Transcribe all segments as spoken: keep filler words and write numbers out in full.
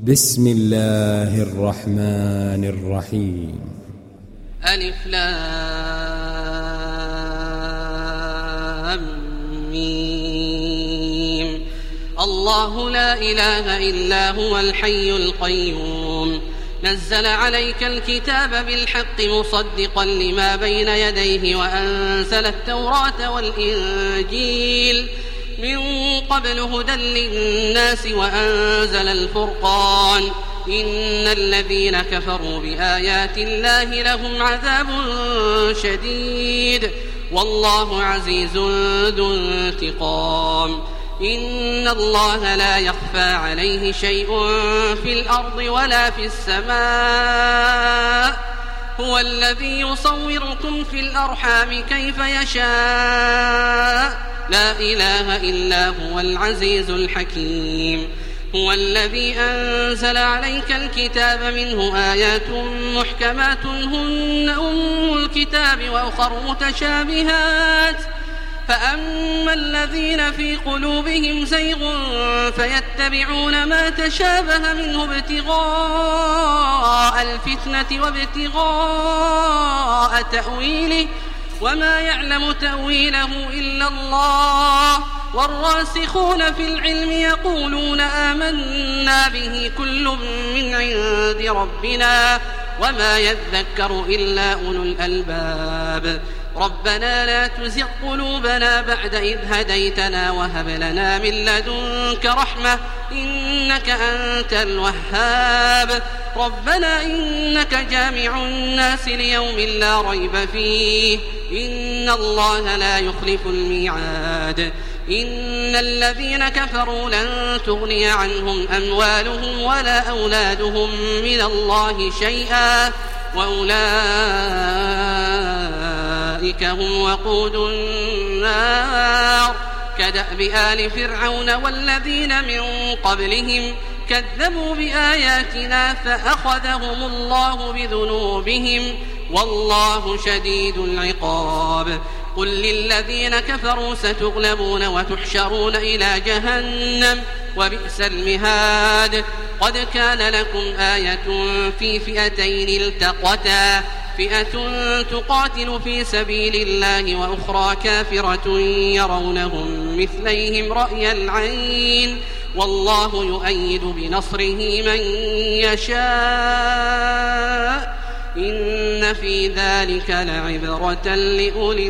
بسم الله الرحمن الرحيم. ألف لام ميم. الله لا إله إلا هو الحي القيوم، نزل عليك الكتاب بالحق مصدقا لما بين يديه وأنزل التوراة والإنجيل من قبل هدى للناس وأنزل الفرقان، إن الذين كفروا بآيات الله لهم عذاب شديد والله عزيز ذو انتقام. إن الله لا يخفى عليه شيء في الأرض ولا في السماء، هو الذي يصوركم في الأرحام كيف يشاء، لا إله إلا هو العزيز الحكيم. هو الذي أنزل عليك الكتاب منه آيات محكمات هن أم الكتاب وأخر متشابهات، فأما الذين في قلوبهم زيغ فيتبعون ما تشابه منه ابتغاء الفتنة وابتغاء تأويله وما يعلم تأويله إلا الله، والراسخون في العلم يقولون آمنا به كل من عند ربنا وما يذكر إلا أولو الألباب. ربنا لا تزغ قلوبنا بعد إذ هديتنا وهب لنا من لدنك رحمة إنك أنت الوهاب. ربنا إنك جامع الناس ليوم لا ريب فيه، إن الله لا يخلف الميعاد. إن الذين كفروا لن تغني عنهم أموالهم ولا أولادهم من الله شيئا وأولئك هم وقود النار، كدأب آل فرعون والذين من قبلهم كذبوا بآياتنا فأخذهم الله بذنوبهم والله شديد العقاب. قل للذين كفروا ستغلبون وتحشرون إلى جهنم وبئس المهاد. قد كان لكم آية في فئتين التقتا، فئة تقاتل في سبيل الله وأخرى كافرة يرونهم مثليهم رأي العين والله يؤيد بنصره من يشاء، إن في ذلك لعبرة لأولي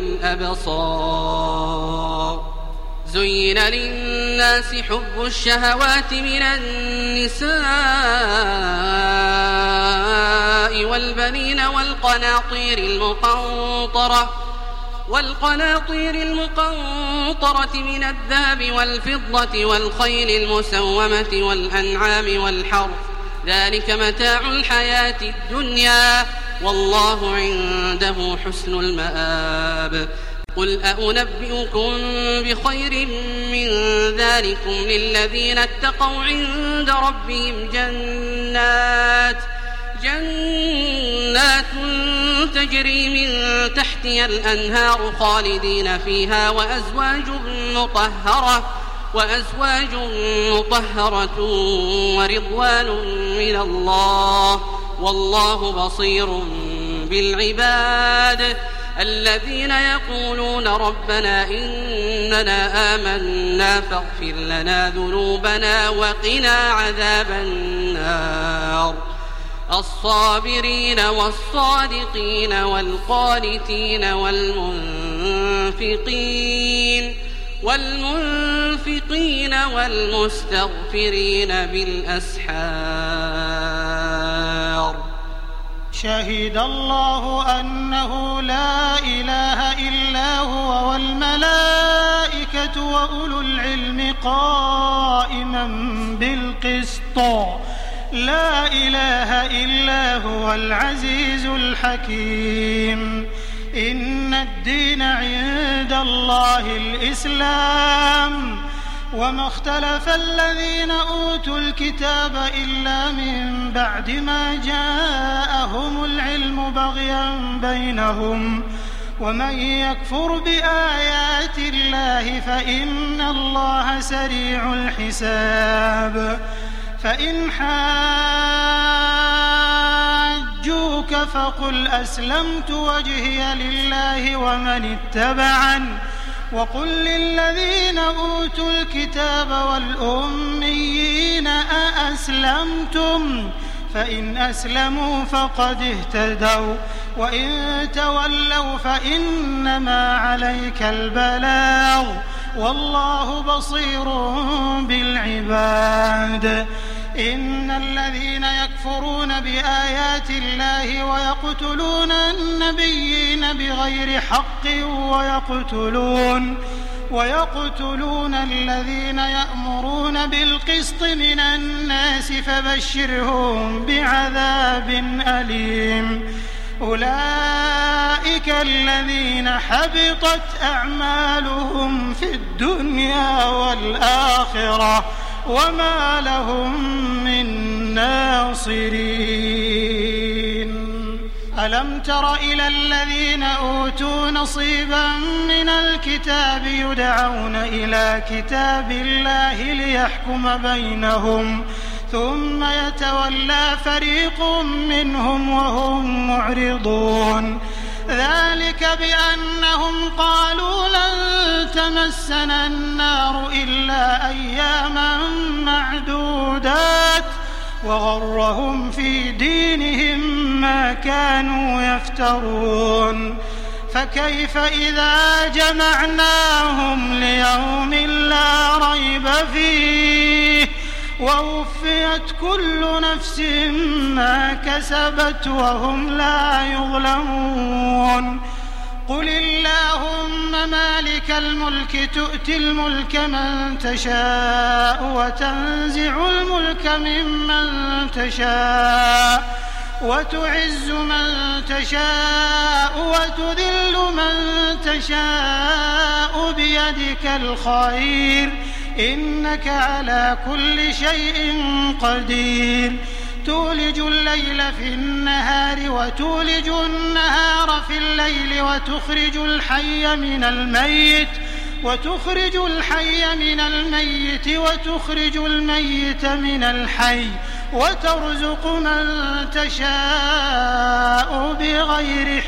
الأبصار. زين للناس حب الشهوات من النساء والبنين والقناطير المقنطرة والقناطير المقنطرة من الذهب والفضة والخيل المسومة والأنعام والحرث، ذلك متاع الحياة الدنيا والله عنده حسن المآب. قل أنبئكم بخير من ذلكم للذين اتقوا عند ربهم جنات جنات تجري من تحتها الأنهار خالدين فيها وأزواج مطهرة وأزواج مطهرة ورضوان من الله والله بصير بالعباد. الذين يقولون ربنا إننا آمنا فاغفر لنا ذنوبنا وقنا عذاب النار. الصابرين والصادقين والقانتين والمنفقين والمنفقين والمستغفرين بالأسحار. شهد الله أنه لا إله إلا هو والملائكة وأولو العلم قائما بالقسط، لا إله إلا هو العزيز الحكيم. إن الدين عند الله الإسلام، وما اختلف الذين أوتوا الكتاب إلا من بعد ما جاءهم العلم بغيا بينهم، ومن يكفر بآيات الله فإن الله سريع الحساب. فإن حاجوك فقل أسلمت وجهي لله ومن اتبعني وقل للذين أوتوا الكتاب والأميين أأسلمتم فإن أسلموا فقد اهتدوا وإن تولوا فإنما عليك البلاغ والله بصير بالعباد. إن الذين يكفرون بآيات الله ويقتلون النبيين بغير حق ويقتلون ويقتلون الذين يأمرون بالقسط من الناس فبشرهم بعذاب أليم. أولئك الذين حبطت أعمالهم في الدنيا والآخرة وما لهم من ناصرين. ألم تر إلى الذين أوتوا نصيبا من الكتاب يدعون إلى كتاب الله ليحكم بينهم ثم يتولى فريق منهم وهم معرضون. ذلك بأنهم قالوا لن تمسنا النار إلا أياما معدودات وغرهم في دينهم ما كانوا يفترون. فكيف إذا جمعناهم ليوم لا ريب فيه ووفيت كل نفس ما كسبت وهم لا يظلمون. قل اللهم مالك الملك تؤتي الملك من تشاء وتنزع الملك ممن تشاء وتعز من تشاء وتذل من تشاء بيدك الخير إنك على كل شيء قدير. تولج الليل في النهار وتولج النهار في الليل وتخرج الحي من الميت وتخرج الحي من الميت وتخرج الميت من الحي وترزق من تشاء بغير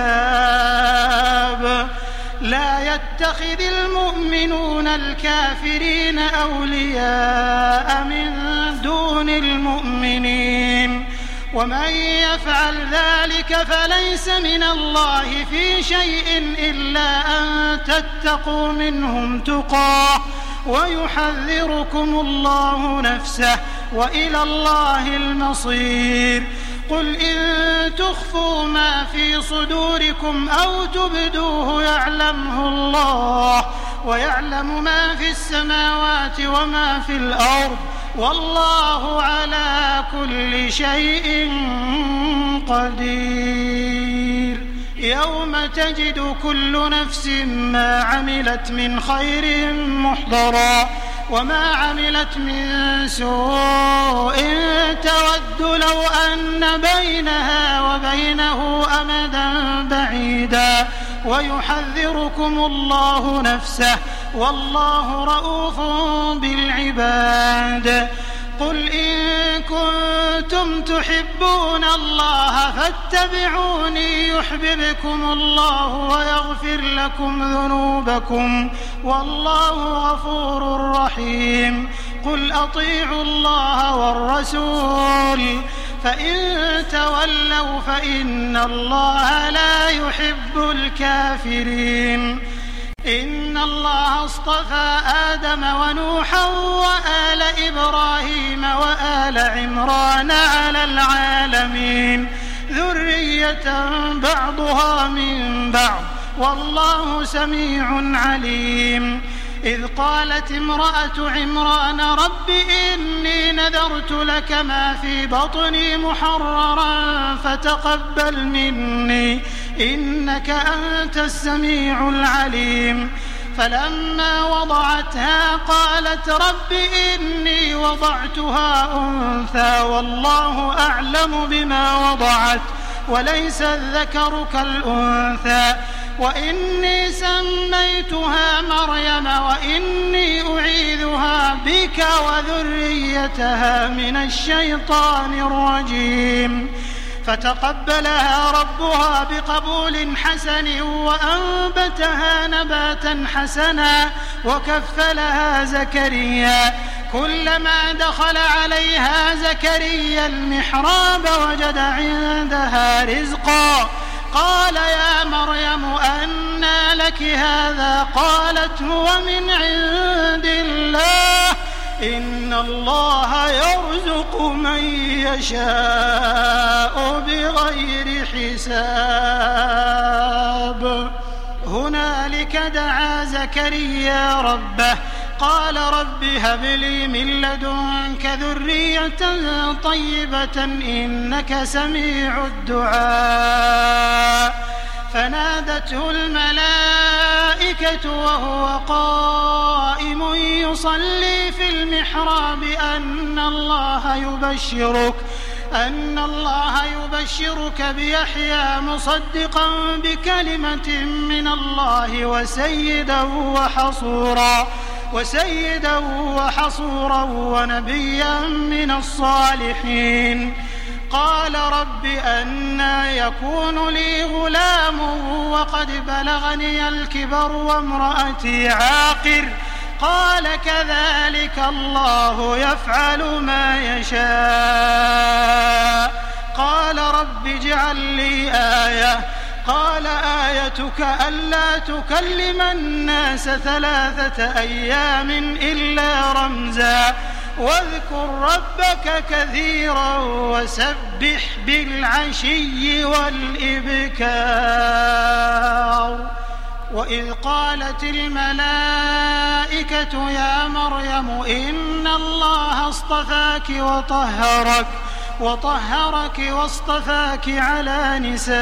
حساب. لا يتخذ المؤمنون الكافرين أولياء من دون المؤمنين ومن يفعل ذلك فليس من الله في شيء إلا أن تتقوا منهم تقاه ويحذركم الله نفسه وإلى الله المصير. قل إن تخفوا ما في صدوركم أو تبدوه يعلمه الله ويعلم ما في السماوات وما في الأرض والله على كل شيء قدير. يوم تجد كل نفس ما عملت من خير محضرا وما عملت من سوء تود لو أن بينها وبينه أمدا بعيدا ويحذركم الله نفسه والله رؤوف بالعباد. قل إن كنتم تحبون الله فاتبعوني يحببكم الله ويغفر لكم ذنوبكم والله غفور رحيم. قل أطيعوا الله والرسول فإن تولوا فإن الله لا يحب الكافرين. إن الله اصطفى آدم ونوحا وآل إبراهيم وآل عمران على العالمين ذرية بعضها من بعض والله سميع عليم. إذ قالت امرأة عمران رب إني نذرت لك ما في بطني محررا فتقبل مني إنك أنت السميع العليم. فلما وضعتها قالت رب إني وضعتها أنثى والله أعلم بما وضعت وليس الذكر كالأنثى وإني سميتها مريم وإني أعيذها بك وذريتها من الشيطان الرجيم فتقبلها ربها بقبول حسن وأنبتها نباتا حسنا وكفلها زكريا كلما دخل عليها زكريا المحراب وجد عندها رزقا قال يا مريم أنى لك هذا قالت هو من عند الله إن الله يرزق من يشاء بغير حساب هنالك دعا زكريا ربه قال رب هب لي من لدنك ذرية طيبة إنك سميع الدعاء فنادته الملائكة وهو قائم يصلي في المحراب أن الله يبشرك أن الله يبشرك بيحيى مصدقا بكلمة من الله وسيدا وحصورا وسيدا وحصورا ونبيا من الصالحين قال رب أنى يكون لي غلام وقد بلغني الكبر وامرأتي عاقر قال كذلك الله يفعل ما يشاء قال رب اجعل لي آية قال آيتك ألا تكلم الناس ثلاثة أيام إلا رمزا واذكر ربك كثيرا وسبح بالعشي والإبكار وإذ قالت الملائكة يا مريم إن الله اصطفاك وطهرك وطهرك واصطفاك على نساء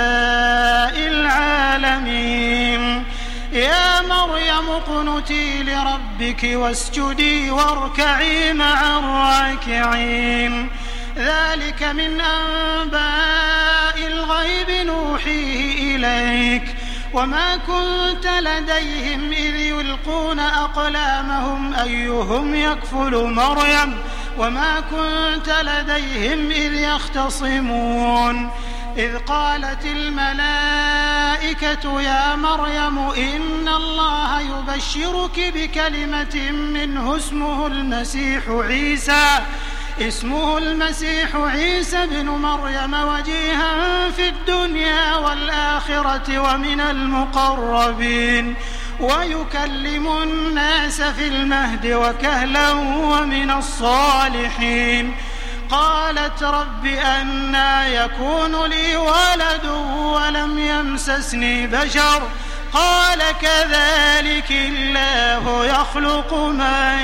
العالمين يا مريم اقنتي لربك واسجدي واركعي مع الراكعين ذلك من أنباء الغيب نوحيه إليك وما كنت لديهم إذ يلقون أقلامهم أيهم يكفل مريم وما كنت لديهم إذ يختصمون إذ قالت الملائكة يا مريم إن الله يبشرك بكلمة منه اسمه المسيح عيسى اسمه المسيح عيسى بن مريم وجيها في الدنيا والآخرة ومن المقربين ويكلم الناس في المهد وكهلا ومن الصالحين قالت رب أنى يكون لي ولد ولم يمسسني بشر قال كذلك الله يخلق ما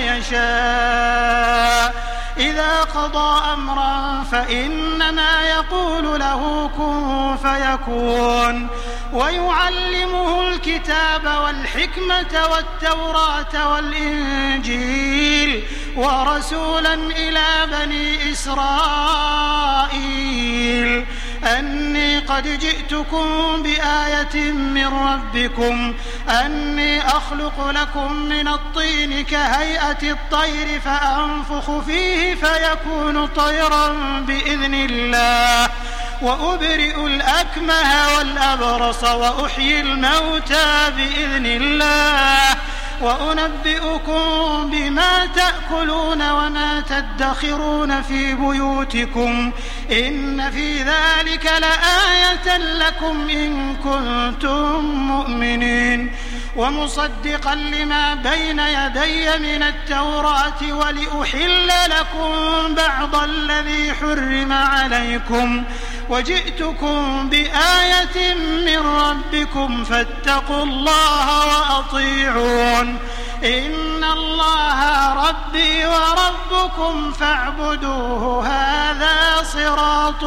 يشاء إذا قضى أمرا فإنما يقول له كن فيكون ويعلمه الكتاب والحكمة والتوراة والإنجيل ورسولا إلى بني إسرائيل أني قد جئتكم بآية من ربكم أني أخلق لكم من الطين كهيئة الطير فأنفخ فيه فيكون طيرا بإذن الله وأبرئ الأكمه والأبرص وأحيي الموتى بإذن الله وأنبئكم بما تأكلون وما تدخرون في بيوتكم إن في ذلك لآية لكم إن كنتم مؤمنين ومصدقا لما بين يدي من التوراة ولأحل لكم بعض الذي حرم عليكم وجئتكم بآية من ربكم فاتقوا الله وأطيعون إن الله ربي وربكم فاعبدوه هذا صراط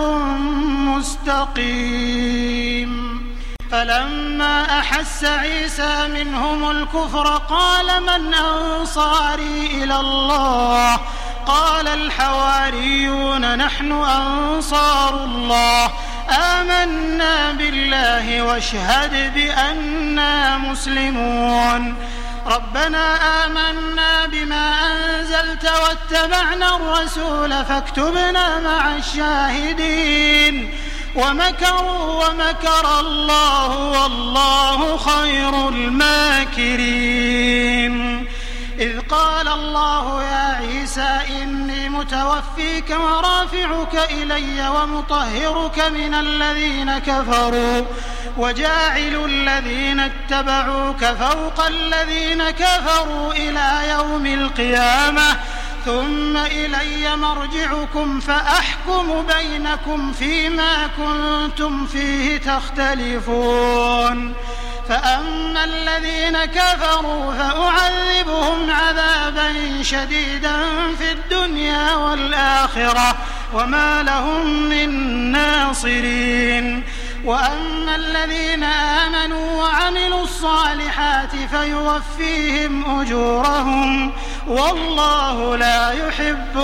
مستقيم فلما أحس عيسى منهم الكفر قال من أنصاري إلى الله قال الحواريون نحن أنصار الله آمنا بالله واشهد بأننا مسلمون ربنا آمنا بما أنزلت واتبعنا الرسول فاكتبنا مع الشاهدين ومكروا ومكر الله والله خير الماكرين إذ قال الله يا عيسى إني متوفيك ورافعك إلي ومطهرك من الذين كفروا وجاعل الذين اتبعوك فوق الذين كفروا إلى يوم القيامة ثم إلي مرجعكم فأحكم بينكم فيما كنتم فيه تختلفون فأما الذين كفروا فأعذبهم عذابا شديدا في الدنيا والآخرة وما لهم من ناصرين وأما الذين آمنوا وعملوا الصالحات فيوفيهم أجورهم والله لا يحب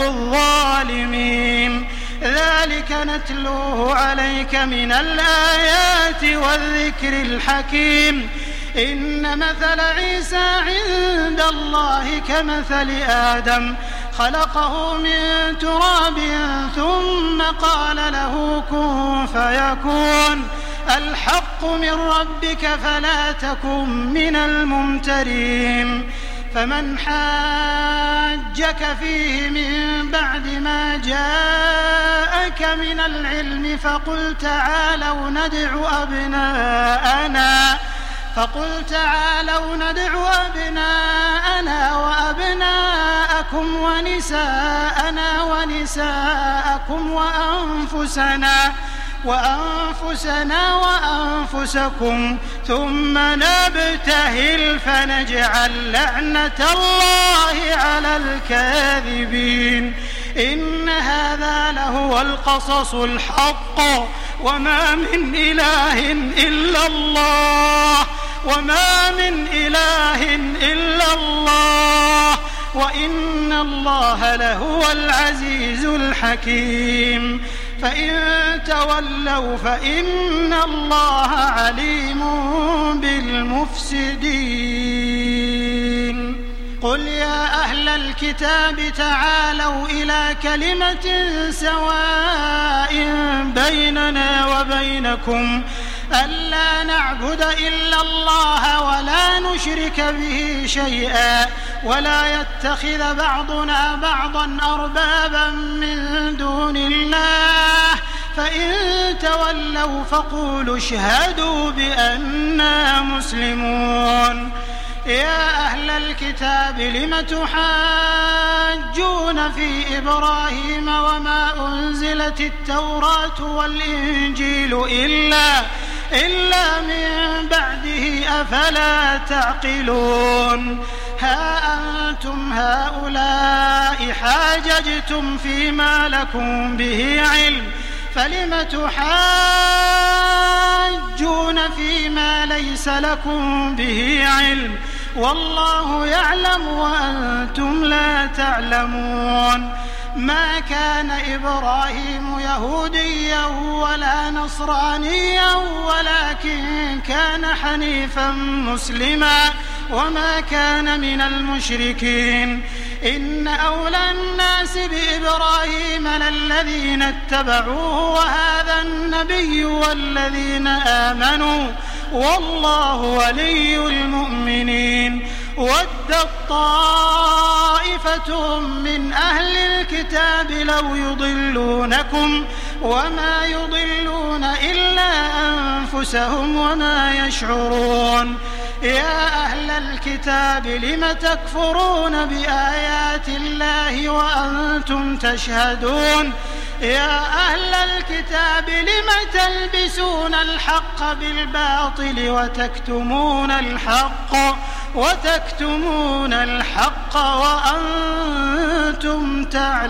الظالمين ذلك نتلوه عليك من الآيات والذكر الحكيم إن مثل عيسى عند الله كمثل آدم خلقه من تراب ثم قال له كن فيكون الحق من ربك فلا تكن من الممترين فمن حاجك فيه من بعد ما جاءك من العلم فقل تعالوا ندع أبناءنا فقل تعالوا ندع أبناءنا وأبناءكم ونساءنا ونساءكم وأنفسنا وأنفسنا وأنفسكم ثم نبتهل فنجعل لعنة الله على الكاذبين إن هذا لهو القصص الحق وما من إله إلا الله وما من إله إلا الله وإن الله لهو العزيز الحكيم فإن تولوا فإن الله عليم بالمفسدين قل يا أهل الكتاب تعالوا إلى كلمة سواء بيننا وبينكم ألا نعبد إلا الله ولا نشرك به شيئا ولا يتخذ بعضنا بعضا أربابا من دون الله فإن تولوا فقولوا اشهدوا بأننا مسلمون يا أهل الكتاب لم تحاجون في إبراهيم وما أنزلت التوراة والإنجيل إلا إلا من بعده أفلا تعقلون ها أنتم هؤلاء حاججتم فيما لكم به علم فلم تحاجون فيما ليس لكم به علم والله يعلم وأنتم لا تعلمون ما كان إبراهيم يهوديا ولا نصرانيا ولكن كان حنيفا مسلما وما كان من المشركين إن أولى الناس بإبراهيم للذين اتبعوه وهذا النبي والذين آمنوا والله ولي المؤمنين ودت طائفة من أهل الكتاب لو يضلونكم وما يضلون إلا أنفسهم وما يشعرون يا أهل الكتاب لم تكفرون بآيات الله وأنتم تشهدون يا أهل الكتاب لم تلبسون الحق بالباطل وتكتمون الحق وتكتمون الحق وأنتم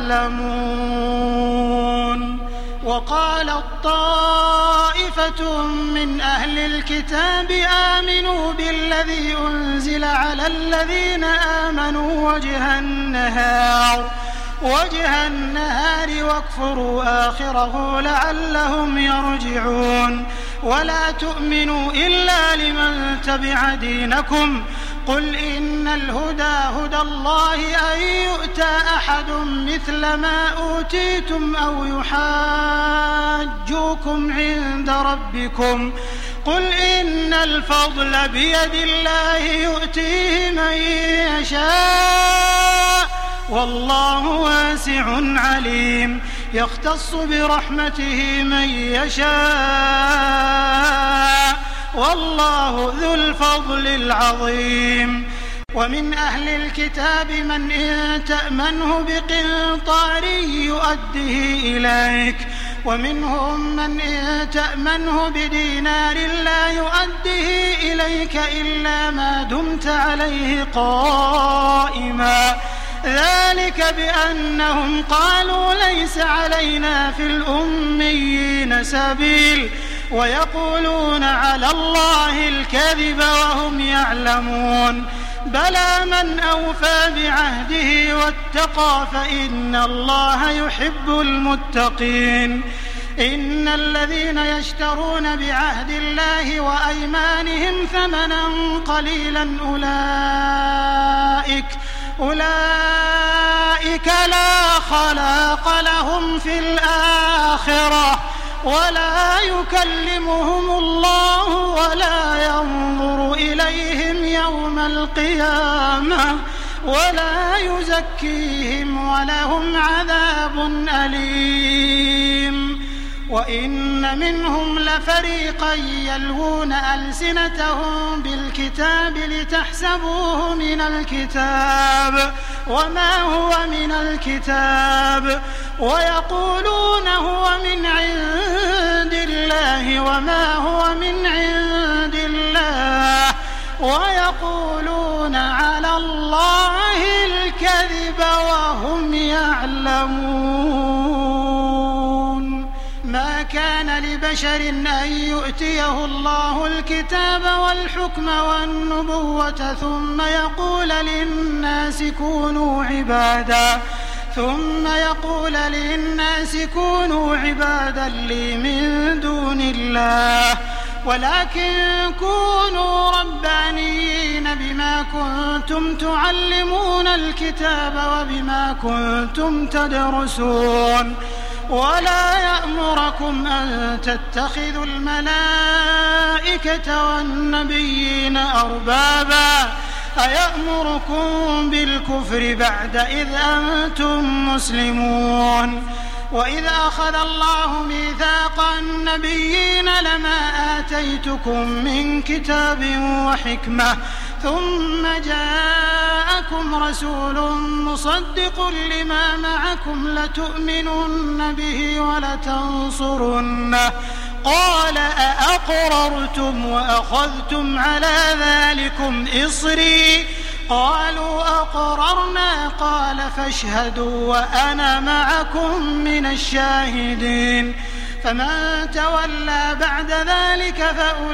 تعلمون وقالت طائفة من أهل الكتاب آمنوا بالذي أنزل على الذين آمنوا وجه النهار وجه النهار واكفروا آخره لعلهم يرجعون ولا تؤمنوا إلا لمن تبع دينكم قل إن الهدى هدى الله أن يؤتى أحد مثل ما أوتيتم أو يحاجوكم عند ربكم قل إن الفضل بيد الله يؤتيه من يشاء والله واسع عليم يختص برحمته من يشاء والله ذو الفضل العظيم ومن أهل الكتاب من إن تأمنه بقنطار يؤديه إليك ومنهم من إن تأمنه بدينار لا يؤديه إليك إلا ما دمت عليه قائما ذلك بأنهم قالوا ليس علينا في الأميين سبيل ويقولون على الله الكذب وهم يعلمون بلى من أوفى بعهده واتقى فإن الله يحب المتقين إن الذين يشترون بعهد الله وأيمانهم ثمنا قليلا أولئك أولئك لا خلاق لهم في الآخرة ولا يكلمهم الله ولا ينظر إليهم يوم القيامة ولا يزكيهم ولهم عذاب أليم وإن منهم لفريقا يلوون ألسنتهم بالكتاب لتحسبوه من الكتاب وما هو من الكتاب ويقولون هو من عند الله وما هو من عند الله ويقولون على الله الكذب وهم يعلمون ما كان لبشر أن يؤتيه الله الكتاب والحكم والنبوة ثم يقول للناس كونوا عبادا ثم يقول للناس كونوا عبادا لي من دون الله ولكن كونوا ربانيين بما كنتم تعلمون الكتاب وبما كنتم تدرسون ولا يأمركم أن تتخذوا الملائكة والنبيين أربابا أيأمركم بالكفر بعد إذ أنتم مسلمون وإذ أخذ الله ميثاق النبيين لما آتيتكم من كتاب وحكمة ثم جاءكم رسول مصدق لما معكم لتؤمنن به ولتنصرنه قال أأقررتم وأخذتم على ذلكم إصري قالوا أقررنا قال فاشهدوا وأنا معكم من الشاهدين فمن تولى بعد ذلك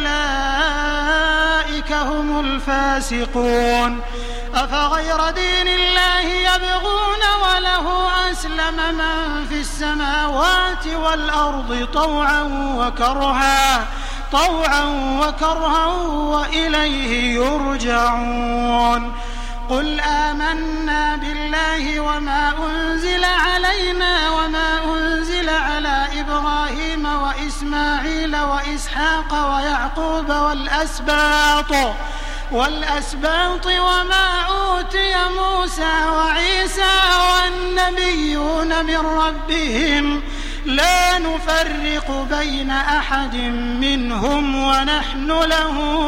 فأولئك هم الفاسقون أفغير دين الله يبغون وله أسلم من في السماوات والأرض طوعا وكرها طوعا وكرها وإليه يرجعون قل آمنا بالله وما أنزل علينا وما أنزل على إبراهيم وإسماعيل وإسحاق ويعقوب والأسباط والأسباط وما أوتي موسى وعيسى والنبيون من ربهم لا نفرق بين أحد منهم ونحن له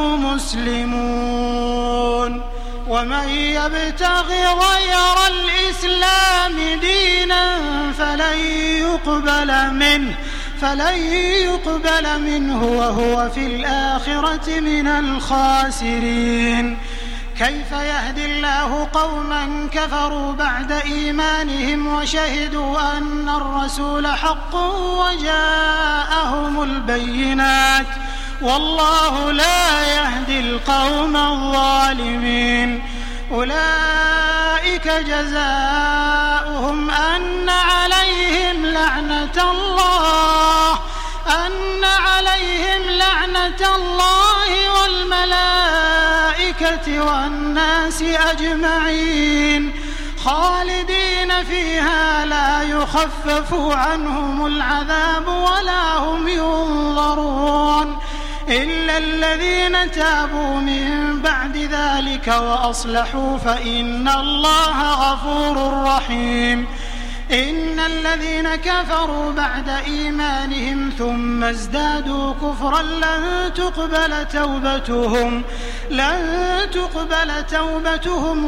مسلمون ومن يبتغ غير الإسلام دينا فلن يقبل منه فلن يقبل منه وهو في الآخرة من الخاسرين كيف يهدي الله قوما كفروا بعد إيمانهم وشهدوا أن الرسول حق وجاءهم البينات والله لا يهدي القوم الظالمين أولئك جزاؤهم أن عليهم لعنة الله أن عليهم لعنة الله والملائكة والناس أجمعين خالدين فيها لا يخفف عنهم العذاب ولا هم ينظرون إلا الذين تابوا من بعد ذلك وأصلحوا فإن الله غفور رحيم. إن الذين كفروا بعد إيمانهم ثم ازدادوا كفرا لن تقبل توبتهم لن تقبل توبتهم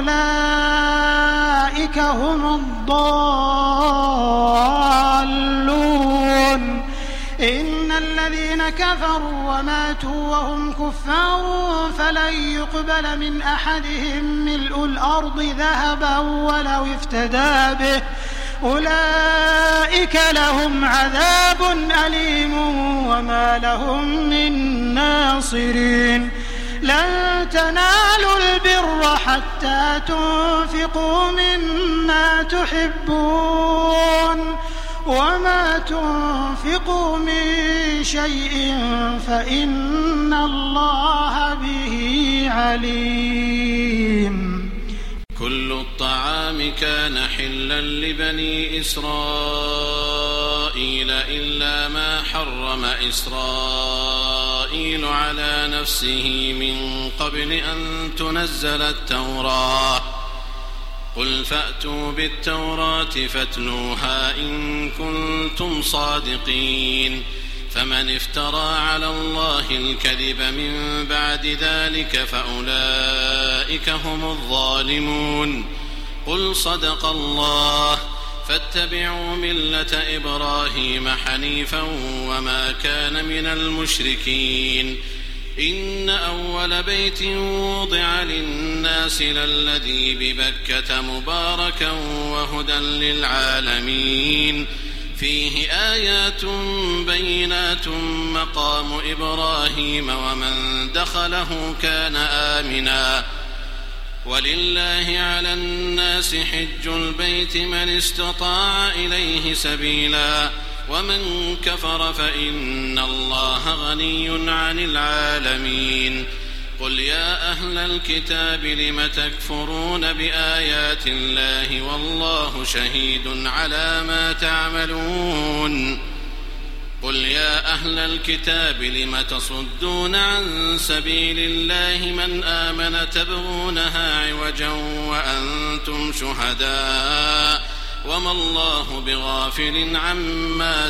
وأولئك هم الضالون. إن الذين كفروا وماتوا وهم كفار فلن يقبل من أحدهم ملء الأرض ذهبا ولو افتدى به أولئك لهم عذاب أليم وما لهم من ناصرين. لن تنالوا البر حتى تنفقوا مما تحبون وما تنفقوا من شيء فإن الله به عليم. كل الطعام كان حلا لبني إسرائيل إلا ما حرم إسرائيل على نفسه من قبل أن تنزل التوراة قل فأتوا بالتوراة فاتلوها إن كنتم صادقين. فمن افترى على الله الكذب من بعد ذلك فأولئك هم الظالمون. قل صدق الله فاتبعوا ملة إبراهيم حنيفا وما كان من المشركين. إن أول بيت وضع للناس للذي ببكة مباركا وهدى للعالمين فيه آيات بينات مقام إبراهيم ومن دخله كان آمنا ولله على الناس حج البيت من استطاع إليه سبيلا ومن كفر فإن الله غني عن العالمين. قل يا أهل الكتاب لم تكفرون بآيات الله والله شهيد على ما تعملون. قل يا أهل الكتاب لم تصدون عن سبيل الله من آمن تبغونها عوجا وأنتم شهداء وما الله بغافل عما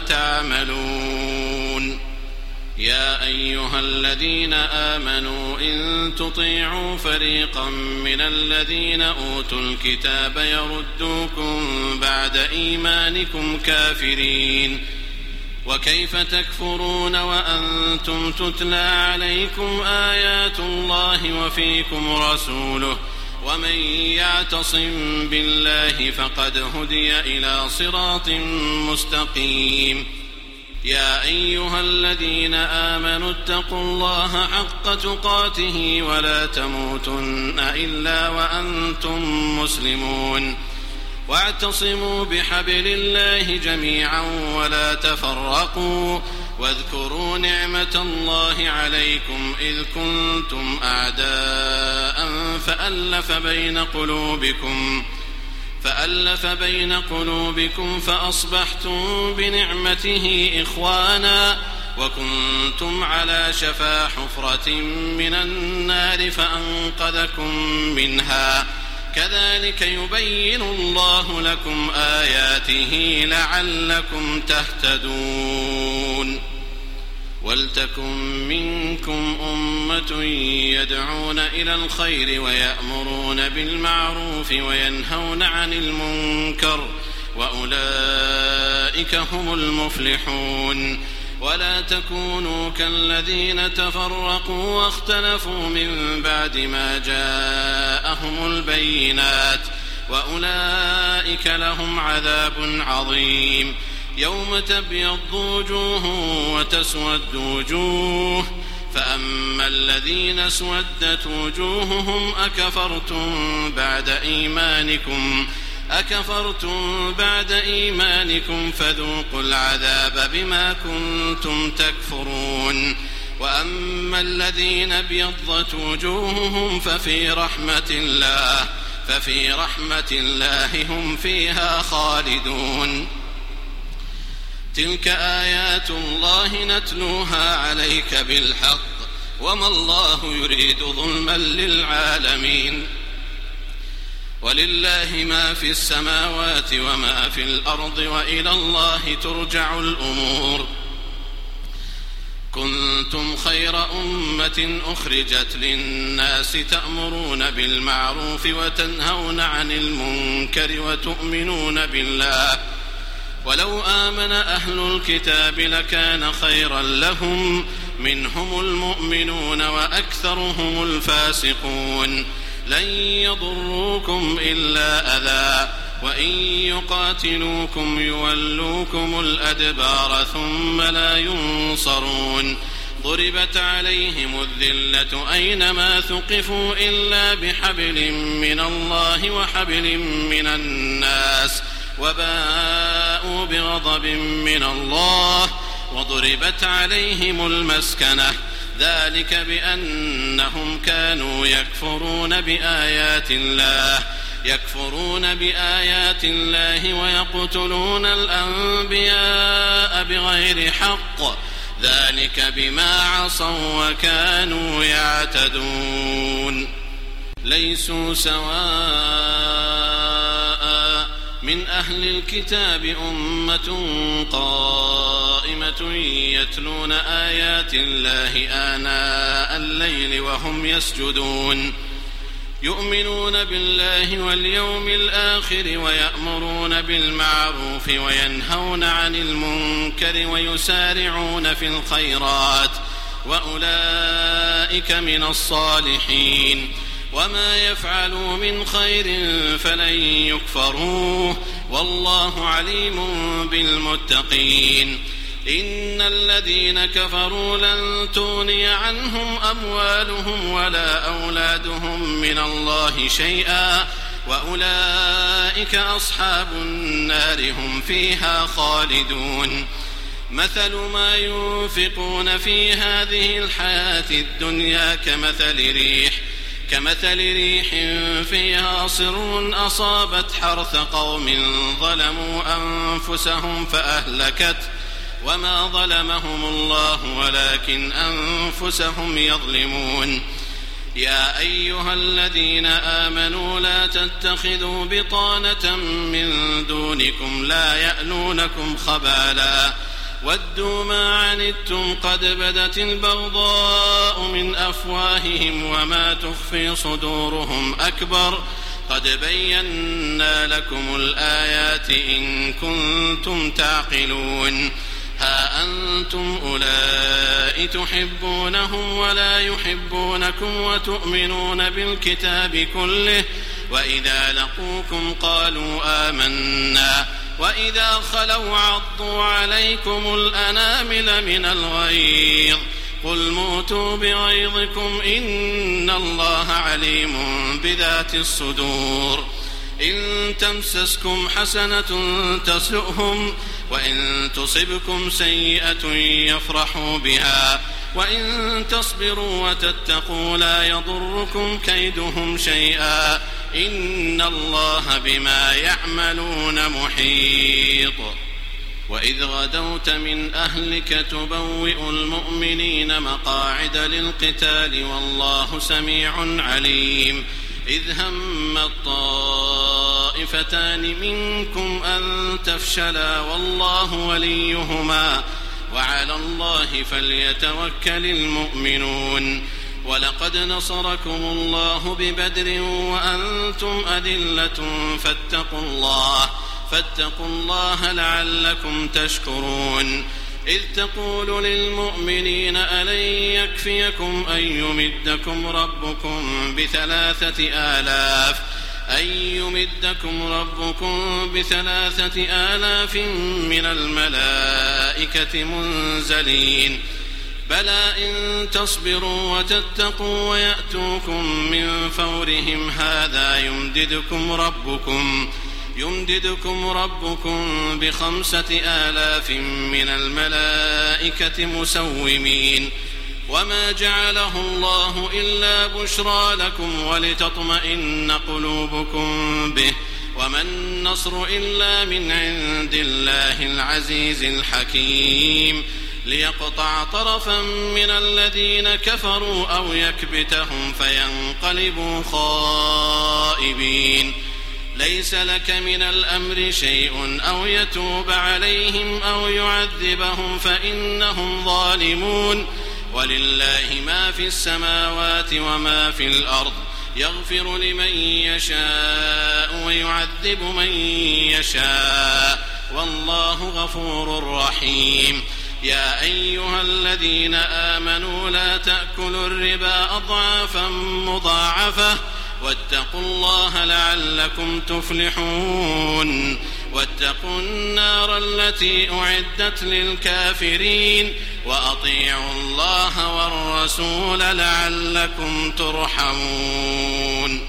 تعملون. يا أيها الذين آمنوا إن تطيعوا فريقا من الذين أوتوا الكتاب يردوكم بعد إيمانكم كافرين وكيف تكفرون وأنتم تتلى عليكم آيات الله وفيكم رسوله ومن يعتصم بالله فقد هدي إلى صراط مستقيم. يا أيها الذين آمنوا اتقوا الله حق تقاته ولا تموتن إلا وأنتم مسلمون واعتصموا بحبل الله جميعا ولا تفرقوا واذكروا نعمة الله عليكم إذ كنتم أعداء فألف بين قلوبكم فألف بين قلوبكم فأصبحتم بنعمته إخوانا وكنتم على شفا حفرة من النار فأنقذكم منها كذلك يبين الله لكم آياته لعلكم تهتدون. ولتكن منكم أمة يدعون إلى الخير ويأمرون بالمعروف وينهون عن المنكر وأولئك هم المفلحون. ولا تكونوا كالذين تفرقوا واختلفوا من بعد ما جاءهم البينات وأولئك لهم عذاب عظيم. يوم تبيض وجوه وتسود وجوه فأما الذين اسودت وجوههم أكفرتم بعد إيمانكم أكفرتم بعد إيمانكم فذوقوا العذاب بما كنتم تكفرون وأما الذين ابيضت وجوههم ففي رحمة الله ففي رحمة الله هم فيها خالدون تلك آيات الله نتلوها عليك بالحق وما الله يريد ظلما للعالمين ولله ما في السماوات وما في الأرض وإلى الله ترجع الأمور كنتم خير أمة أخرجت للناس تأمرون بالمعروف وتنهون عن المنكر وتؤمنون بالله ولو آمن أهل الكتاب لكان خيرا لهم منهم المؤمنون وأكثرهم الفاسقون لن يضروكم إلا أذى وإن يقاتلوكم يولوكم الأدبار ثم لا ينصرون ضربت عليهم الذلة أينما ثقفوا إلا بحبل من الله وحبل من الناس وباءوا بغضب من الله وضربت عليهم المسكنة ذلك بأنهم كانوا يكفرون بآيات الله يكفرون بآيات الله ويقتلون الأنبياء بغير حق ذلك بما عصوا وكانوا يعتدون ليسوا سواء من أهل الكتاب أمة قائمة يتلون آيات الله آناء الليل وهم يسجدون يؤمنون بالله واليوم الآخر ويأمرون بالمعروف وينهون عن المنكر ويسارعون في الخيرات وأولئك من الصالحين وما يفعلوا من خير فلن يكفروه والله عليم بالمتقين إن الذين كفروا لن تغني عنهم أموالهم ولا أولادهم من الله شيئا وأولئك أصحاب النار هم فيها خالدون مثل ما ينفقون في هذه الحياة الدنيا كمثل ريح كمثل ريح فيها صر أصابت حرث قوم ظلموا أنفسهم فأهلكت وما ظلمهم الله ولكن أنفسهم يظلمون يا أيها الذين آمنوا لا تتخذوا بطانة من دونكم لا يألونكم خبالا ودوا ما عنتم قد بدت البغضاء من أفواههم وما تخفي صدورهم أكبر قد بينا لكم الآيات إن كنتم تعقلون ها أنتم أولئك تحبونهم ولا يحبونكم وتؤمنون بالكتاب كله وإذا لقوكم قالوا آمنا وإذا خلوا عضوا عليكم الأنامل من الغيظ قل موتوا بغيظكم إن الله عليم بذات الصدور إن تمسسكم حسنة تسؤهم وإن تصبكم سيئة يفرحوا بها وإن تصبروا وتتقوا لا يضركم كيدهم شيئا إن الله بما يعملون محيط وإذ غدوت من أهلك تبوئ المؤمنين مقاعد للقتال والله سميع عليم إذ هم الطائفتان منكم أن تفشلا والله وليهما وعلى الله فليتوكل المؤمنون ولقد نصركم الله ببدر وأنتم أذلة فاتقوا الله فاتقوا الله لعلكم تشكرون إذ تقول للمؤمنين ألن يكفيكم أن يمدكم ربكم بثلاثة آلاف أن يمدكم ربكم بثلاثة آلاف من الملائكة منزلين بلى إن تصبروا وتتقوا ويأتوكم من فورهم هذا يمددكم ربكم يمددكم ربكم بخمسة آلاف من الملائكة مسومين وما جعله الله إلا بشرى لكم ولتطمئن قلوبكم به وما النصر إلا من عند الله العزيز الحكيم ليقطع طرفا من الذين كفروا أو يكبتهم فينقلبوا خائبين ليس لك من الأمر شيء أو يتوب عليهم أو يعذبهم فإنهم ظالمون ولله ما في السماوات وما في الأرض يغفر لمن يشاء ويعذب من يشاء والله غفور رحيم يا أيها الذين آمنوا لا تأكلوا الربا أضعافا مضاعفة واتقوا الله لعلكم تفلحون واتقوا النار التي أعدت للكافرين وأطيعوا الله والرسول لعلكم ترحمون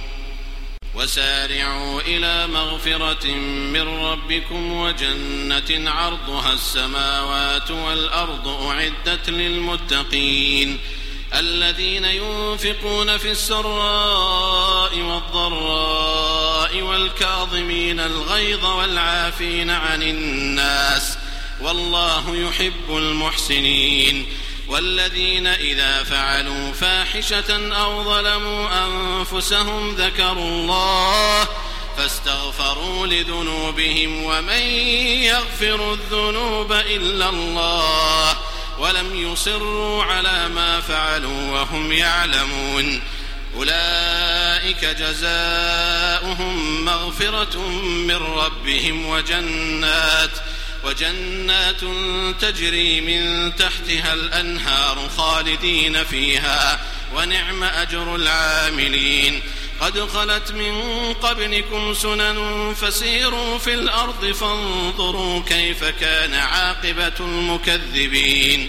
وسارعوا إلى مغفرة من ربكم وجنة عرضها السماوات والأرض أعدت للمتقين الذين ينفقون في السراء والضراء والكاظمين الغيظ والعافين عن الناس والله يحب المحسنين والذين إذا فعلوا فاحشة أو ظلموا أنفسهم ذكروا الله فاستغفروا لذنوبهم ومن يغفر الذنوب إلا الله ولم يصروا على ما فعلوا وهم يعلمون أولئك جزاؤهم مغفرة من ربهم وجنات وجنات تجري من تحتها الأنهار خالدين فيها ونعم أجر العاملين قد خلت من قبلكم سنن فسيروا في الأرض فانظروا كيف كان عاقبة المكذبين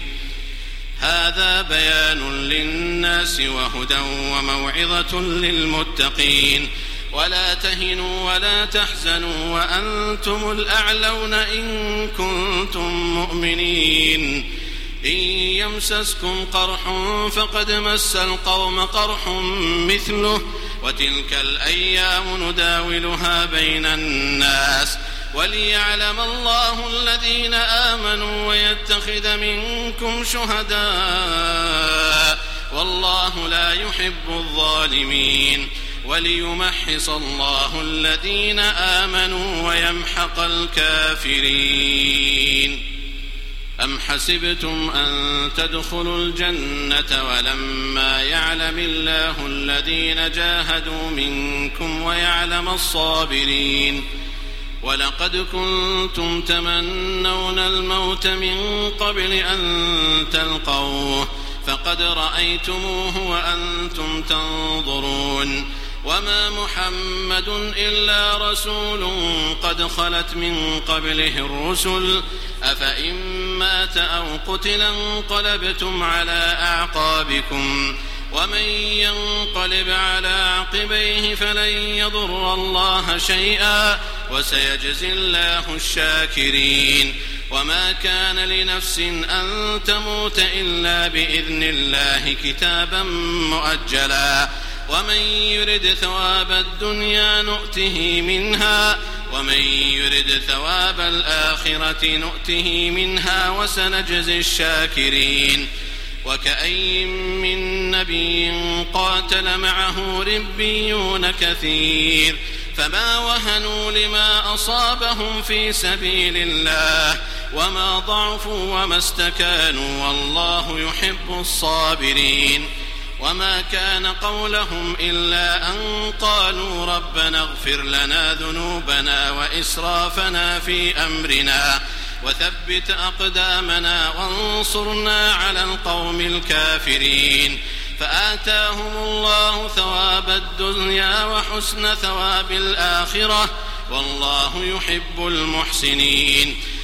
هذا بيان للناس وهدى وموعظة للمتقين ولا تهنوا ولا تحزنوا وأنتم الأعلون إن كنتم مؤمنين إن يمسسكم قرح فقد مس القوم قرح مثله وتلك الأيام نداولها بين الناس وليعلم الله الذين آمنوا ويتخذ منكم شهداء والله لا يحب الظالمين وليمحص الله الذين آمنوا ويمحق الكافرين أم حسبتم أن تدخلوا الجنة ولما يعلم الله الذين جاهدوا منكم ويعلم الصابرين ولقد كنتم تمنون الموت من قبل أن تلقوه فقد رأيتموه وأنتم تنظرون وما محمد إلا رسول قد خلت من قبله الرسل أفإن مات أو قتل انقلبتم على أعقابكم ومن ينقلب على عقبيه فلن يضر الله شيئا وسيجزي الله الشاكرين وما كان لنفس أن تموت إلا بإذن الله كتابا مؤجلا ومن يرد ثواب الدنيا نؤته منها ومن يرد ثواب الآخرة نؤته منها وسنجزي الشاكرين وكأي من نبي قاتل معه ربيون كثير فما وهنوا لما أصابهم في سبيل الله وما ضعفوا وما استكانوا والله يحب الصابرين وما كان قولهم إلا أن قالوا ربنا اغفر لنا ذنوبنا وإسرافنا في أمرنا وثبت أقدامنا وانصرنا على القوم الكافرين فآتاهم الله ثواب الدنيا وحسن ثواب الآخرة والله يحب المحسنين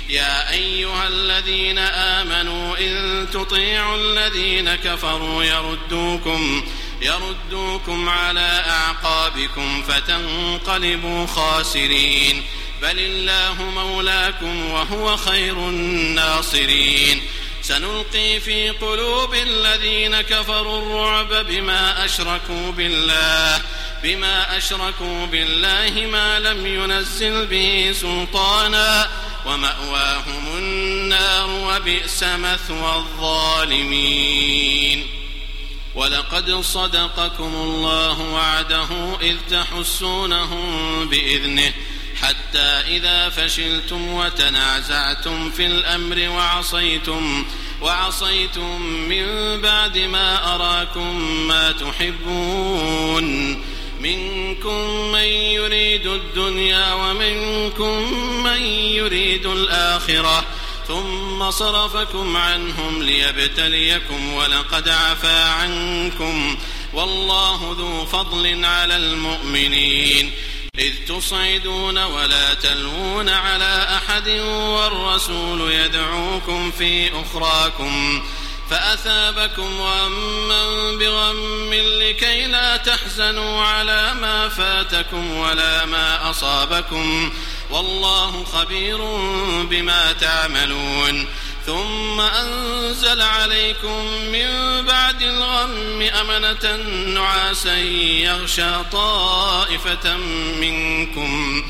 يا أيها الذين آمنوا إن تطيعوا الذين كفروا يردوكم يردوكم على أعقابكم فتنقلبوا خاسرين بل الله مولاكم وهو خير الناصرين سنلقي في قلوب الذين كفروا الرعب بما أشركوا بالله بما أشركوا بالله ما لم ينزل به سلطانا ومأواهم النار وبئس مثوى الظالمين ولقد صدقكم الله وعده إذ تحسونهم بإذنه حتى إذا فشلتم وتنازعتم في الأمر وعصيتم وعصيتم من بعد ما أراكم ما تحبون منكم من يريد الدنيا ومنكم من يريد الآخرة ثم صرفكم عنهم ليبتليكم ولقد عفا عنكم والله ذو فضل على المؤمنين إذ تصعدون ولا تلوون على أحد والرسول يدعوكم في أخراكم فأثابكم غما بغم لكي لا تحزنوا على ما فاتكم ولا ما أصابكم والله خبير بما تعملون ثم أنزل عليكم من بعد الغم أمنة نعاسا يغشى طائفة منكم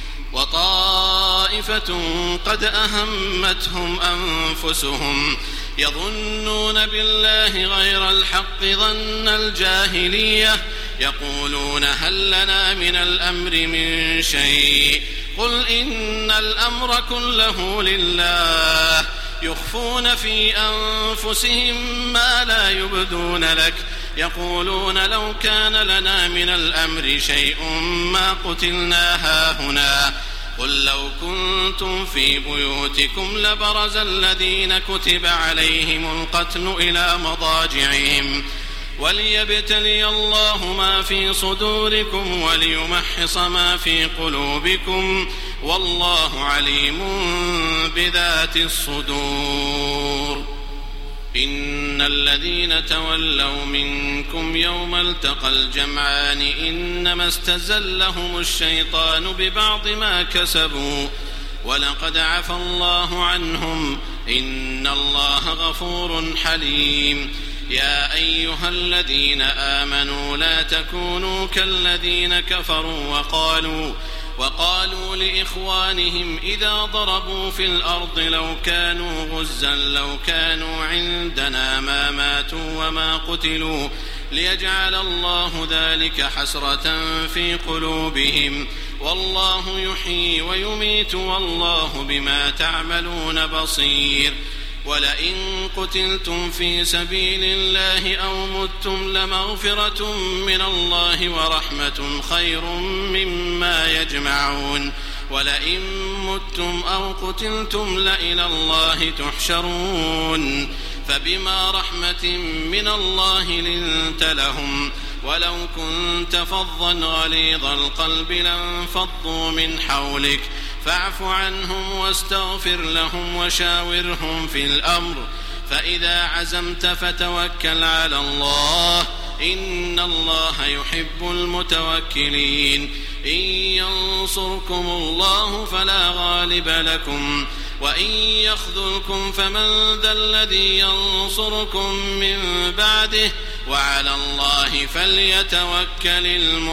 وطائفة قد أهمتهم أنفسهم يظنون بالله غير الحق ظن الجاهلية يقولون هل لنا من الأمر من شيء قل إن الأمر كله لله يخفون في أنفسهم ما لا يبدون لك يقولون لو كان لنا من الأمر شيء ما قتلنا هاهنا قل لو كنتم في بيوتكم لبرز الذين كتب عليهم القتل إلى مضاجعهم وليبتلي الله ما في صدوركم وليمحص ما في قلوبكم والله عليم بذات الصدور إن الذين تولوا منكم يوم التقى الجمعان إنما استزلهم الشيطان ببعض ما كسبوا ولقد عفى الله عنهم إن الله غفور حليم يا أيها الذين آمنوا لا تكونوا كالذين كفروا وقالوا وقالوا لإخوانهم إذا ضربوا في الأرض لو كانوا غزا لو كانوا عندنا ما ماتوا وما قتلوا ليجعل الله ذلك حسرة في قلوبهم والله يحيي ويميت والله بما تعملون بصير ولئن قتلتم في سبيل الله أو متم لمغفرة من الله ورحمة خير مما يجمعون ولئن متم أو قتلتم لإلى الله تحشرون فبما رحمة من الله لنت لهم ولو كنت فظا غليظ القلب لانفضوا من حولك فاعف عنهم واستغفر لهم وشاورهم في الأمر فإذا عزمت فتوكل على الله إن الله يحب المتوكلين إن ينصركم الله فلا غالب لكم وإن يخذلكم فمن ذا الذي ينصركم من بعده وعلى الله فليتوكل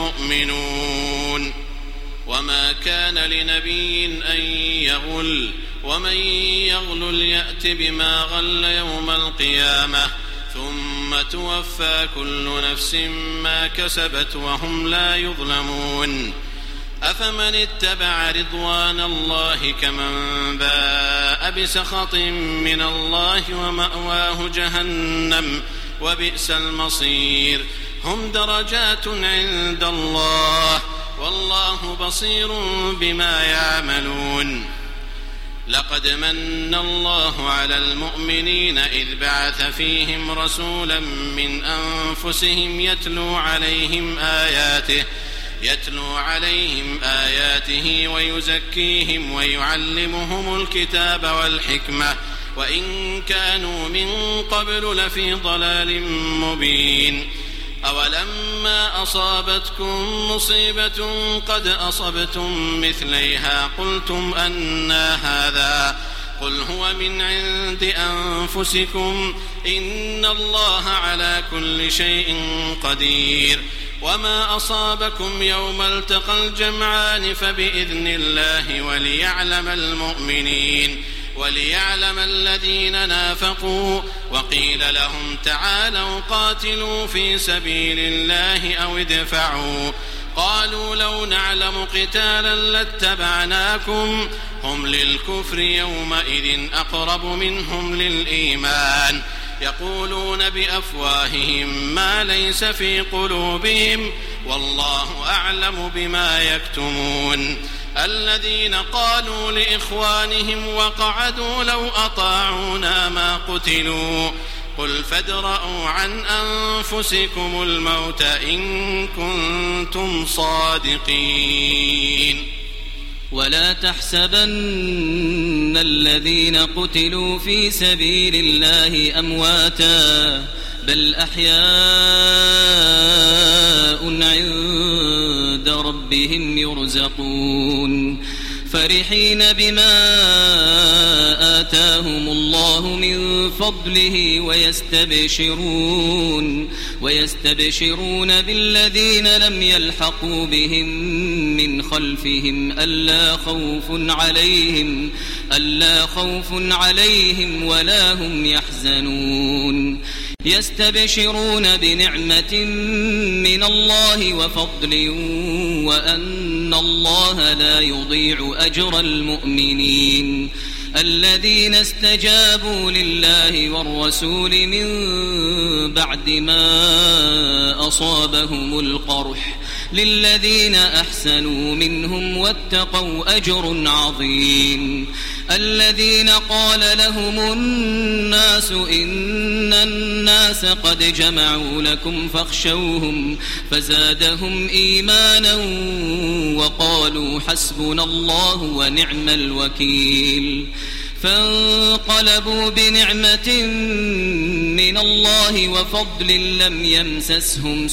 المؤمنون وما كان لنبي أن يغل ومن يغل يأت بما غل يوم القيامة ثم توفى كل نفس ما كسبت وهم لا يظلمون أفمن اتبع رضوان الله كمن باء بسخط من الله ومأواه جهنم وبئس المصير هم درجات عند الله والله بصير بما يعملون لقد من الله على المؤمنين إذ بعث فيهم رسولا من أنفسهم يتلو عليهم آياته يتلو عليهم آياته ويزكيهم ويعلمهم الكتاب والحكمة وإن كانوا من قبل لفي ضلال مبين. أولما أصابتكم مصيبة قد أصبتم مثليها قلتم أنى هذا قل هو من عند أنفسكم إن الله على كل شيء قدير. وما أصابكم يوم التقى الجمعان فبإذن الله وليعلم المؤمنين وليعلم الذين نافقوا. وقيل لهم تعالوا قاتلوا في سبيل الله أو ادفعوا قالوا لو نعلم قتالا لاتبعناكم هم للكفر يومئذ أقرب منهم للإيمان يقولون بأفواههم ما ليس في قلوبهم والله أعلم بما يكتمون. الذين قالوا لإخوانهم وقعدوا لو أطاعونا ما قتلوا قل فادرءوا عن أنفسكم الموت إن كنتم صادقين. ولا تحسبن الذين قتلوا في سبيل الله أمواتا بل أحياء عند ربهم يرزقون فرحين بما آتاهم الله من فضله ويستبشرون ويستبشرون بالذين لم يلحقوا بهم من خلفهم ألا خوف عليهم ألا خوف عليهم ولا هم يحزنون يستبشرون بنعمة من الله وفضل وأن الله لا يضيع أجر المؤمنين. الذين استجابوا لله والرسول من بعد ما أصابهم القرح للذين أحسنوا منهم واتقوا أجر عظيم. الذين قال لهم الناس إن الناس قد جمعوا لكم فاخشوهم فزادهم إيمانا وقالوا حسبنا الله ونعم الوكيل. فانقلبوا بنعمة من الله وفضل لم يمسسهم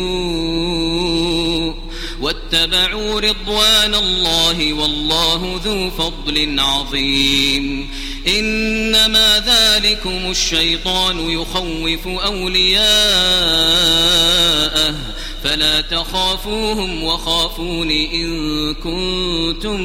سوء واتبعوا رضوان الله والله ذو فضل عظيم. إنما ذلكم الشيطان يخوف أولياءه فلا تخافوهم وخافون إن كنتم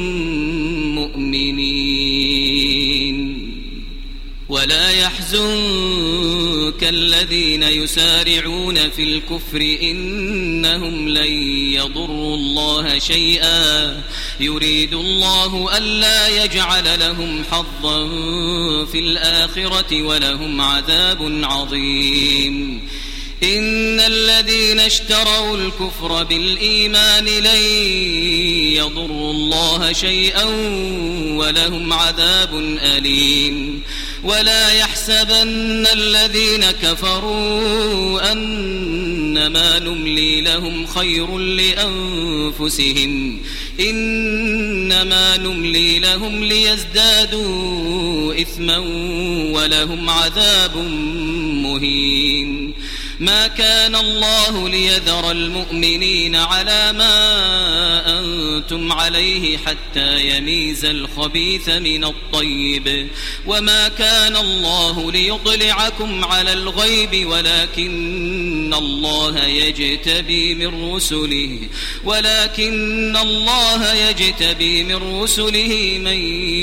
مؤمنين. ولا يحزنك الذين يسارعون في الكفر إنهم لن يضروا الله شيئا يريد الله ألا يجعل لهم حظا في الآخرة ولهم عذاب عظيم. إن الذين اشتروا الكفر بالإيمان لن يضروا الله شيئا ولهم عذاب أليم. ولا يحسبن الذين كفروا أنما نملي لهم خير لأنفسهم إنما نملي لهم ليزدادوا إثما ولهم عذاب مهين. ما كان الله ليذر المؤمنين على ما أنتم عليه حتى يميز الخبيث من الطيب وما كان الله ليطلعكم على الغيب ولكن الله يجتبي من رسله ولكن الله يجتبي من رسله من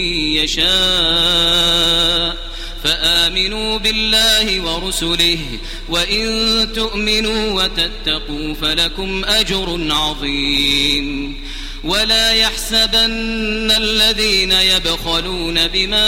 يشاء فآمنوا بالله ورسله وإن تؤمنوا وتتقوا فلكم أجر عظيم. ولا يحسبن الذين يبخلون بما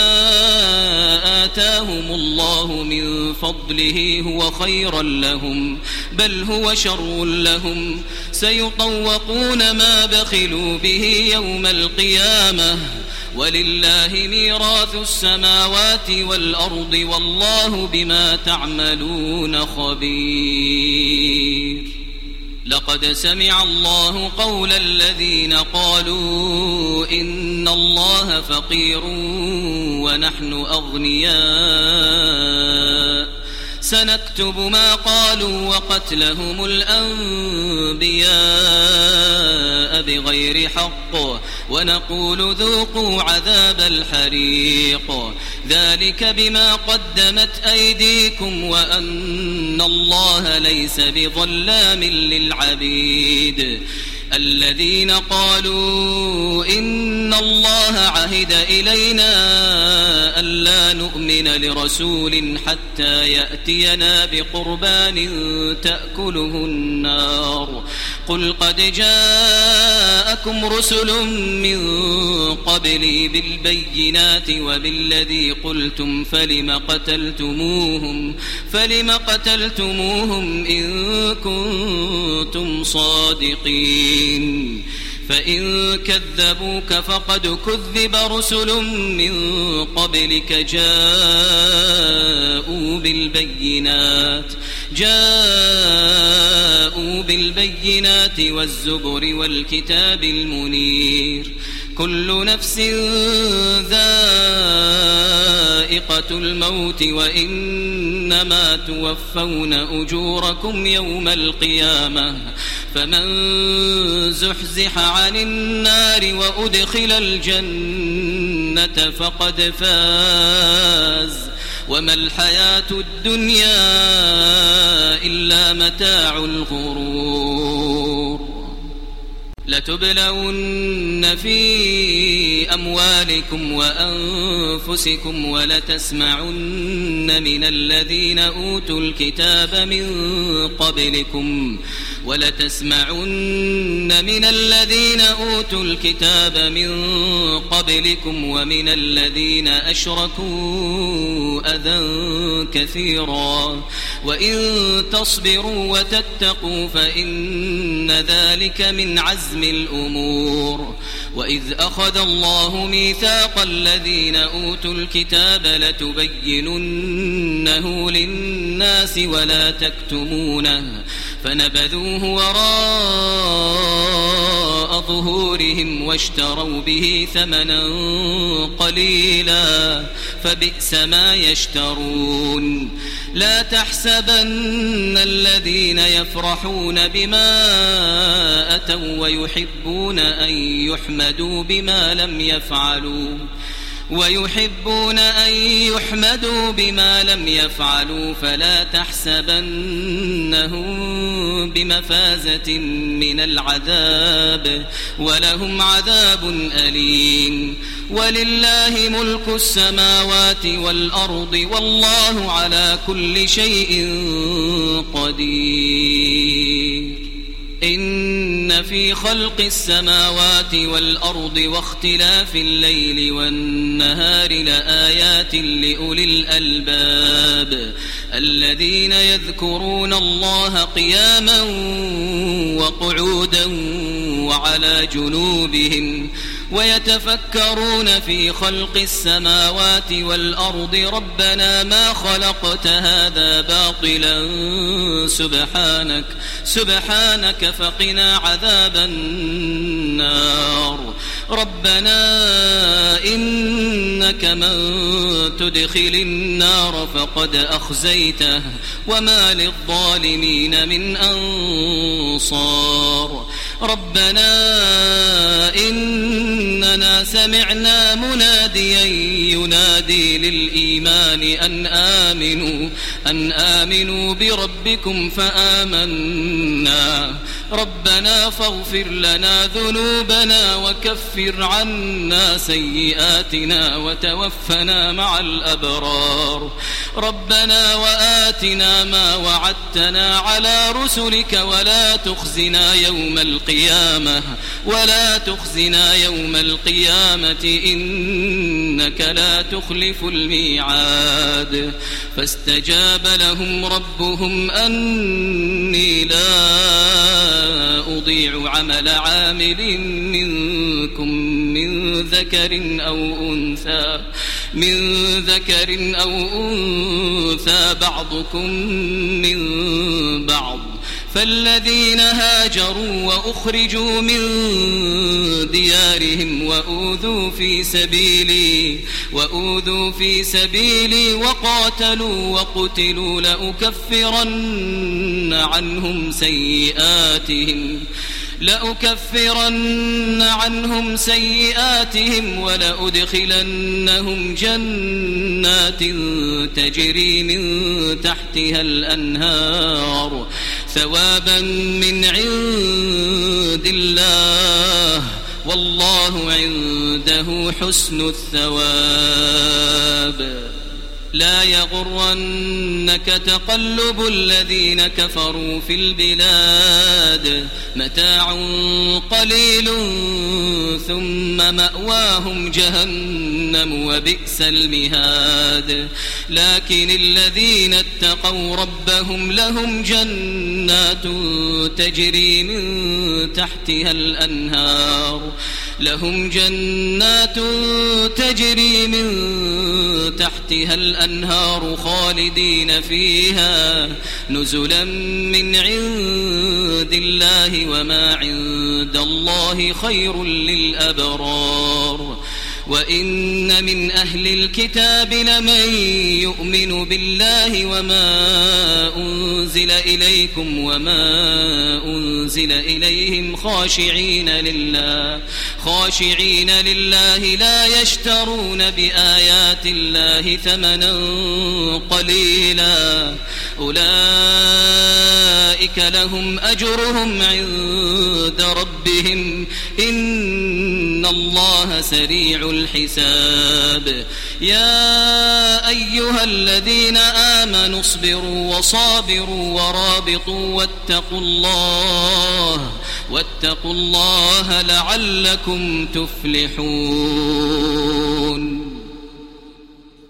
آتاهم الله من فضله هو خيرا لهم بل هو شر لهم سيطوقون ما بخلوا به يوم القيامة ولله ميراث السماوات والأرض والله بما تعملون خبير. لقد سمع الله قول الذين قالوا إن الله فقير ونحن أغنياء سنكتب ما قالوا وقتلهم الأنبياء بغير حق ونقول ذوقوا عذاب الحريق ذلك بما قدمت أيديكم وأن الله ليس بظلام للعبيد الذين قالوا إن الله عهد إلينا ألا نؤمن لرسول حتى يأتينا بقربان تأكله النار قل قد جاءكم رسل من قبلي بالبينات وبالذي قلتم فلم قتلتموهم فلم قتلتموهم إن كنتم صادقين فإن كذبوك فقد كذب رسل من قبلك جاءوا بالبينات جاءوا بالبينات والزبر والكتاب المنير كل نفس ذائقة الموت وإنما توفون أجوركم يوم القيامة فمن زحزح عن النار وأدخل الجنة فقد فاز وما الحياة الدنيا إلا متاع الغرور لتبلون في أموالكم وأنفسكم ولتسمعن من الذين أوتوا الكتاب من قبلكم ولتسمعن من الذين أوتوا الكتاب من قبلكم ومن الذين أشركوا أذى كثيرا وإن تصبروا وتتقوا فإن ذلك من عزم الأمور وإذ أخذ الله ميثاق الذين أوتوا الكتاب لتبيننه للناس ولا تكتمونه فنبذوه وراء ظهورهم واشتروا به ثمنا قليلا فبئس ما يشترون لا تحسبن الذين يفرحون بما أتوا ويحبون أن يحمدوا بما لم يفعلوا ويحبون أن يحمدوا بما لم يفعلوا فلا تحسبنهم بمفازة من العذاب ولهم عذاب أليم ولله ملك السماوات والأرض والله على كل شيء قدير إن في خلق السماوات والأرض واختلاف الليل والنهار لآيات لأولي الألباب الذين يذكرون الله قياما وقعودا وعلى جنوبهم ويتفكرون في خلق السماوات والأرض ربنا ما خلقت هذا باطلا سبحانك سبحانك فقنا عذاب النار ربنا إنك من تدخل النار فقد أخزيته وما للظالمين من أنصار ربنا إننا سمعنا مناديا ينادي للإيمان أن آمنوا أن آمنوا بربكم فآمنا ربنا فاغفر لنا ذنوبنا وكفر عنا سيئاتنا وتوفنا مع الأبرار ربنا وآتنا ما وعدتنا على رسلك ولا تخزنا يوم القيامة ولا تخزنا يوم القيامة إنك لا تخلف الميعاد فاستجاب لهم ربهم أني لا أضيع عمل عامل منكم من ذكر أو أنثى من ذكر أو أنثى بعضكم من بعض فالذين هاجروا وأخرجوا من ديارهم وأوذوا في سبيلي وأوذوا في سبيلي وقاتلوا وقتلوا لأكفرن عنهم سيئاتهم لأكفرن عنهم سيئاتهم ولأدخلنهم جنات تجري من تحتها الأنهار ثوابا من عند الله والله عنده حسن الثواب. لا يغرنك تقلب الذين كفروا في البلاد متاع قليل ثم مأواهم جهنم وبئس المهاد. لكن الذين اتقوا ربهم لهم جنات تجري من تحتها الأنهار لهم جنات تجري من تحتها الأنهار خالدين فيها نزلا من عند الله وما عند الله خير للأبرار. وإن من أهل الكتاب لمن يؤمن بالله وما أنزل إليكم وما أنزل إليهم خاشعين لله خاشعين لله لا يشترون بآيات الله ثمنا قليلا أولئك لهم أجرهم عند ربهم إن الله سريع الحساب. يا أيها الذين آمنوا اصبروا وصابروا ورابطوا واتقوا الله واتقوا الله لعلكم تفلحون.